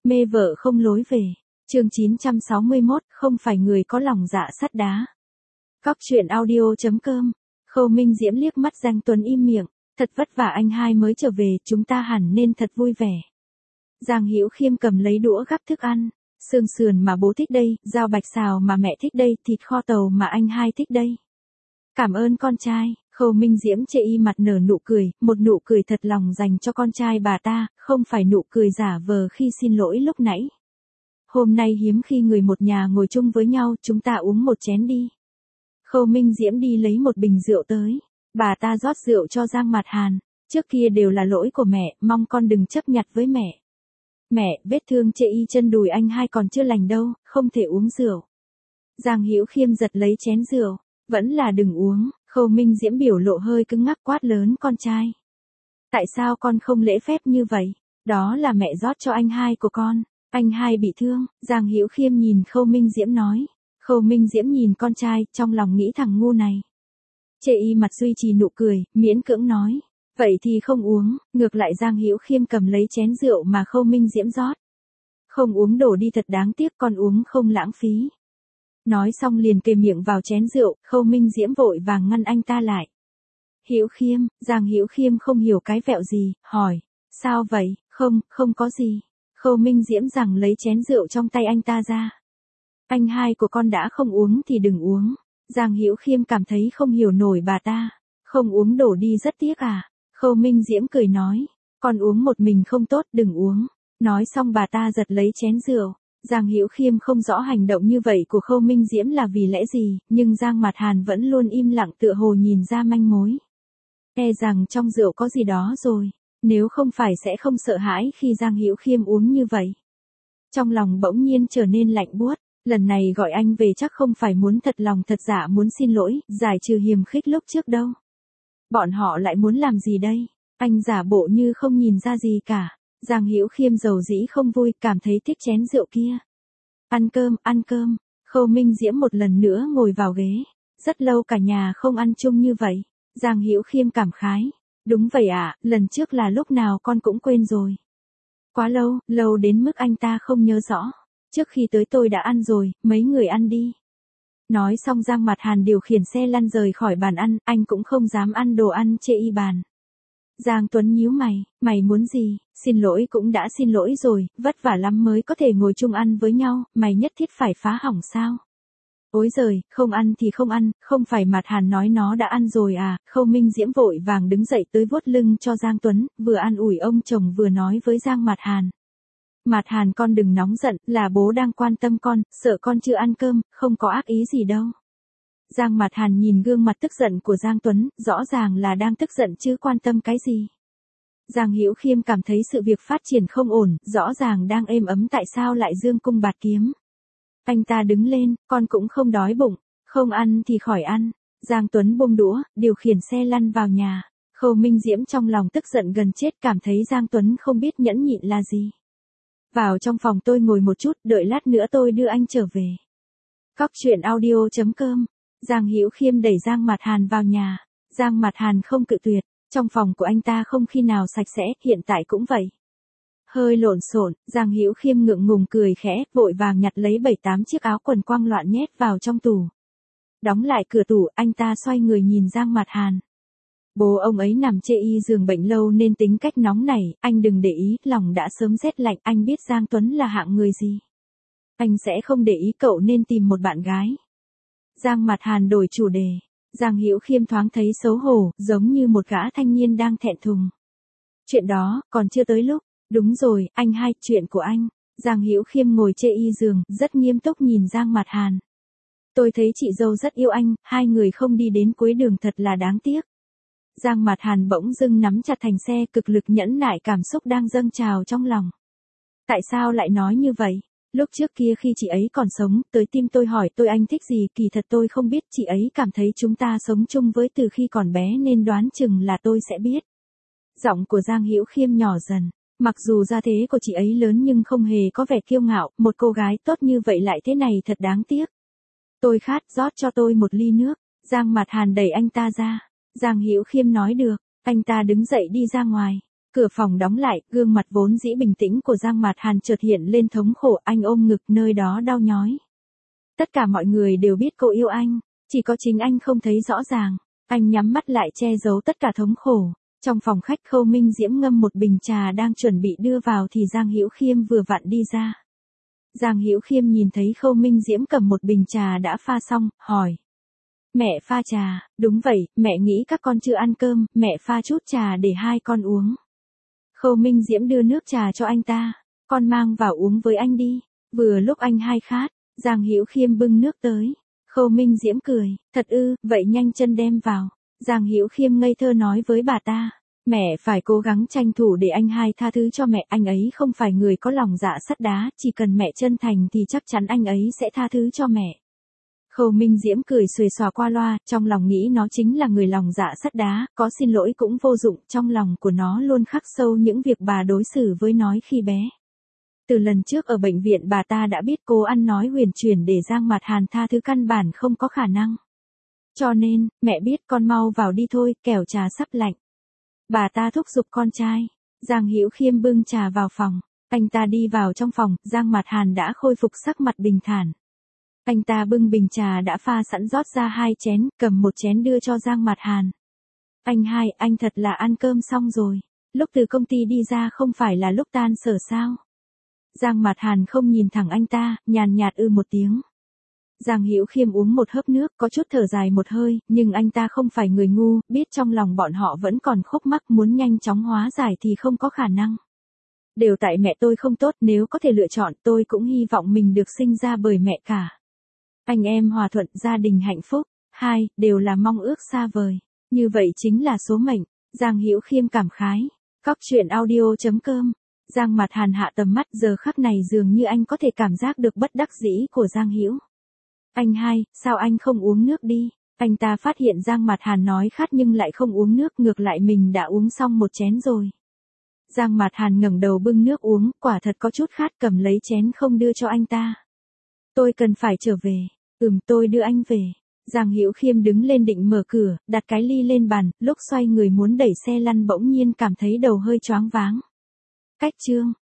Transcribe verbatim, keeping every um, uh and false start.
Mê vợ không lối về. Chương chín trăm sáu mươi mốt, không phải người có lòng dạ sắt đá. Cóc truyện audio chấm com. Khâu Minh Diễm liếc mắt Giang Tuấn im miệng, thật vất vả anh hai mới trở về, chúng ta hẳn nên thật vui vẻ. Giang Hữu Khiêm cầm lấy đũa gắp thức ăn, xương sườn mà bố thích đây, rau bạch xào mà mẹ thích đây, thịt kho tàu mà anh hai thích đây. Cảm ơn con trai. Khâu Minh Diễm chê y mặt nở nụ cười, một nụ cười thật lòng dành cho con trai bà ta, không phải nụ cười giả vờ khi xin lỗi lúc nãy. Hôm nay hiếm khi người một nhà ngồi chung với nhau, chúng ta uống một chén đi. Khâu Minh Diễm đi lấy một bình rượu tới, bà ta rót rượu cho Giang Mạt Hàn, trước kia đều là lỗi của mẹ, mong con đừng chấp nhặt với mẹ. Mẹ, vết thương chê y chân đùi anh hai còn chưa lành đâu, không thể uống rượu. Giang Hữu Khiêm giật lấy chén rượu, vẫn là đừng uống. Khâu Minh Diễm biểu lộ hơi cứng ngắc quát lớn con trai. Tại sao con không lễ phép như vậy? Đó là mẹ rót cho anh hai của con. Anh hai bị thương. Giang Hữu Khiêm nhìn Khâu Minh Diễm nói. Khâu Minh Diễm nhìn con trai, trong lòng nghĩ thằng ngu này. Chê y mặt duy trì nụ cười, miễn cưỡng nói. Vậy thì không uống. Ngược lại Giang Hữu Khiêm cầm lấy chén rượu mà Khâu Minh Diễm rót. Không uống đổ đi thật đáng tiếc, con uống không lãng phí. Nói xong liền kề miệng vào chén rượu, Khâu Minh Diễm vội vàng ngăn anh ta lại. Hữu Khiêm, Giang Hữu Khiêm không hiểu cái vẹo gì, hỏi, sao vậy? Không, không có gì. Khâu Minh Diễm rằng lấy chén rượu trong tay anh ta ra. Anh hai của con đã không uống thì đừng uống. Giang Hữu Khiêm cảm thấy không hiểu nổi bà ta, không uống đổ đi rất tiếc à? Khâu Minh Diễm cười nói, con uống một mình không tốt, đừng uống. Nói xong bà ta giật lấy chén rượu. Giang Hữu Khiêm không rõ hành động như vậy của Khâu Minh Diễm là vì lẽ gì, nhưng Giang Mạt Hàn vẫn luôn im lặng tựa hồ nhìn ra manh mối. E rằng trong rượu có gì đó rồi, nếu không phải sẽ không sợ hãi khi Giang Hữu Khiêm uống như vậy. Trong lòng bỗng nhiên trở nên lạnh buốt, lần này gọi anh về chắc không phải muốn thật lòng thật dạ muốn xin lỗi, giải trừ hiềm khích lúc trước đâu. Bọn họ lại muốn làm gì đây? Anh giả bộ như không nhìn ra gì cả. Giang Hữu Khiêm dầu dĩ không vui, cảm thấy tiếc chén rượu kia. Ăn cơm, ăn cơm. Khâu Minh Diễm một lần nữa ngồi vào ghế. Rất lâu cả nhà không ăn chung như vậy. Giang Hữu Khiêm cảm khái. Đúng vậy ạ, à, lần trước là lúc nào con cũng quên rồi. Quá lâu, lâu đến mức anh ta không nhớ rõ. Trước khi tới tôi đã ăn rồi, mấy người ăn đi. Nói xong Giang Mạt Hàn điều khiển xe lăn rời khỏi bàn ăn, anh cũng không dám ăn đồ ăn chê y bàn. Giang Tuấn nhíu mày, mày muốn gì? Xin lỗi cũng đã xin lỗi rồi, vất vả lắm mới có thể ngồi chung ăn với nhau, mày nhất thiết phải phá hỏng sao? Ôi giời, không ăn thì không ăn, không phải Mạt Hàn nói nó đã ăn rồi à? Khâu Minh Diễm vội vàng đứng dậy tới vuốt lưng cho Giang Tuấn, vừa an ủi ông chồng vừa nói với Giang Mạt Hàn. Mạt Hàn con đừng nóng giận, là bố đang quan tâm con, sợ con chưa ăn cơm, không có ác ý gì đâu. Giang Mạt Hàn nhìn gương mặt tức giận của Giang Tuấn, rõ ràng là đang tức giận chứ quan tâm cái gì. Giang Hữu Khiêm cảm thấy sự việc phát triển không ổn, rõ ràng đang êm ấm tại sao lại dương cung bạt kiếm. Anh ta đứng lên, con cũng không đói bụng, không ăn thì khỏi ăn. Giang Tuấn buông đũa, điều khiển xe lăn vào nhà. Khâu Minh Diễm trong lòng tức giận gần chết, cảm thấy Giang Tuấn không biết nhẫn nhịn là gì. Vào trong phòng tôi ngồi một chút, đợi lát nữa tôi đưa anh trở về. Cóc truyện audio chấm com. Giang Hữu Khiêm đẩy Giang Mạt Hàn vào nhà. Giang Mạt Hàn không cự tuyệt, trong phòng của anh ta không khi nào sạch sẽ, hiện tại cũng vậy. Hơi lộn xộn, Giang Hữu Khiêm ngượng ngùng cười khẽ, vội vàng nhặt lấy bảy tám chiếc áo quần quăng loạn nhét vào trong tủ. Đóng lại cửa tủ, anh ta xoay người nhìn Giang Mạt Hàn. Bố ông ấy nằm chê y giường bệnh lâu nên tính cách nóng nảy, anh đừng để ý, lòng đã sớm rét lạnh, anh biết Giang Tuấn là hạng người gì. Anh sẽ không để ý cậu nên tìm một bạn gái. Giang Mạt Hàn đổi chủ đề. Giang Hữu Khiêm thoáng thấy xấu hổ, giống như một gã thanh niên đang thẹn thùng. Chuyện đó, còn chưa tới lúc. Đúng rồi, anh hai, chuyện của anh. Giang Hữu Khiêm ngồi chê y giường, rất nghiêm túc nhìn Giang Mạt Hàn. Tôi thấy chị dâu rất yêu anh, hai người không đi đến cuối đường thật là đáng tiếc. Giang Mạt Hàn bỗng dưng nắm chặt thành xe, cực lực nhẫn nại cảm xúc đang dâng trào trong lòng. Tại sao lại nói như vậy? Lúc trước kia khi chị ấy còn sống, tới tim tôi hỏi tôi anh thích gì, kỳ thật tôi không biết, chị ấy cảm thấy chúng ta sống chung với từ khi còn bé nên đoán chừng là tôi sẽ biết. Giọng của Giang Hữu Khiêm nhỏ dần, mặc dù gia thế của chị ấy lớn nhưng không hề có vẻ kiêu ngạo, một cô gái tốt như vậy lại thế này thật đáng tiếc. Tôi khát, rót cho tôi một ly nước. Giang Mạt Hàn đẩy anh ta ra. Giang Hữu Khiêm nói được, anh ta đứng dậy đi ra ngoài. Cửa phòng đóng lại, gương mặt vốn dĩ bình tĩnh của Giang Mạt Hàn chợt hiện lên thống khổ, anh ôm ngực nơi đó đau nhói. Tất cả mọi người đều biết cô yêu anh, chỉ có chính anh không thấy rõ ràng. Anh nhắm mắt lại che giấu tất cả thống khổ. Trong phòng khách Khâu Minh Diễm ngâm một bình trà đang chuẩn bị đưa vào thì Giang Hữu Khiêm vừa vặn đi ra. Giang Hữu Khiêm nhìn thấy Khâu Minh Diễm cầm một bình trà đã pha xong, hỏi. Mẹ pha trà, đúng vậy, mẹ nghĩ các con chưa ăn cơm, mẹ pha chút trà để hai con uống. Khâu Minh Diễm đưa nước trà cho anh ta, con mang vào uống với anh đi, vừa lúc anh hai khát, Giang Hữu Khiêm bưng nước tới. Khâu Minh Diễm cười, thật ư, vậy nhanh chân đem vào. Giang Hữu Khiêm ngây thơ nói với bà ta, mẹ phải cố gắng tranh thủ để anh hai tha thứ cho mẹ, anh ấy không phải người có lòng dạ sắt đá, chỉ cần mẹ chân thành thì chắc chắn anh ấy sẽ tha thứ cho mẹ. Khâu Minh Diễm cười xuề xòa qua loa, trong lòng nghĩ nó chính là người lòng dạ sắt đá, có xin lỗi cũng vô dụng, trong lòng của nó luôn khắc sâu những việc bà đối xử với nó khi bé. Từ lần trước ở bệnh viện bà ta đã biết cô ăn nói huyền chuyển để Giang Mạt Hàn tha thứ căn bản không có khả năng. Cho nên, mẹ biết con mau vào đi thôi, kẻo trà sắp lạnh. Bà ta thúc giục con trai. Giang Hữu Khiêm bưng trà vào phòng. Anh ta đi vào trong phòng, Giang Mạt Hàn đã khôi phục sắc mặt bình thản. Anh ta bưng bình trà đã pha sẵn rót ra hai chén, cầm một chén đưa cho Giang Mạt Hàn. Anh hai, anh thật là ăn cơm xong rồi. Lúc từ công ty đi ra không phải là lúc tan sở sao? Giang Mạt Hàn không nhìn thẳng anh ta, nhàn nhạt ư một tiếng. Giang Hữu Khiêm uống một hớp nước, có chút thở dài một hơi, nhưng anh ta không phải người ngu, biết trong lòng bọn họ vẫn còn khúc mắc muốn nhanh chóng hóa giải thì không có khả năng. Đều tại mẹ tôi không tốt, nếu có thể lựa chọn tôi cũng hy vọng mình được sinh ra bởi mẹ cả. Anh em hòa thuận, gia đình hạnh phúc, hai, đều là mong ước xa vời. Như vậy chính là số mệnh. Giang Hữu Khiêm cảm khái. Cóc truyện audio chấm com. Giang Mạt Hàn hạ tầm mắt, giờ khắc này dường như anh có thể cảm giác được bất đắc dĩ của Giang Hữu. Anh hai, sao anh không uống nước đi? Anh ta phát hiện Giang Mạt Hàn nói khát nhưng lại không uống nước, ngược lại mình đã uống xong một chén rồi. Giang Mạt Hàn ngẩng đầu bưng nước uống, quả thật có chút khát, cầm lấy chén không đưa cho anh ta. Tôi cần phải trở về. Ừm, tôi đưa anh về. Giang Hữu Khiêm đứng lên định mở cửa, đặt cái ly lên bàn, lúc xoay người muốn đẩy xe lăn bỗng nhiên cảm thấy đầu hơi choáng váng. Cách chương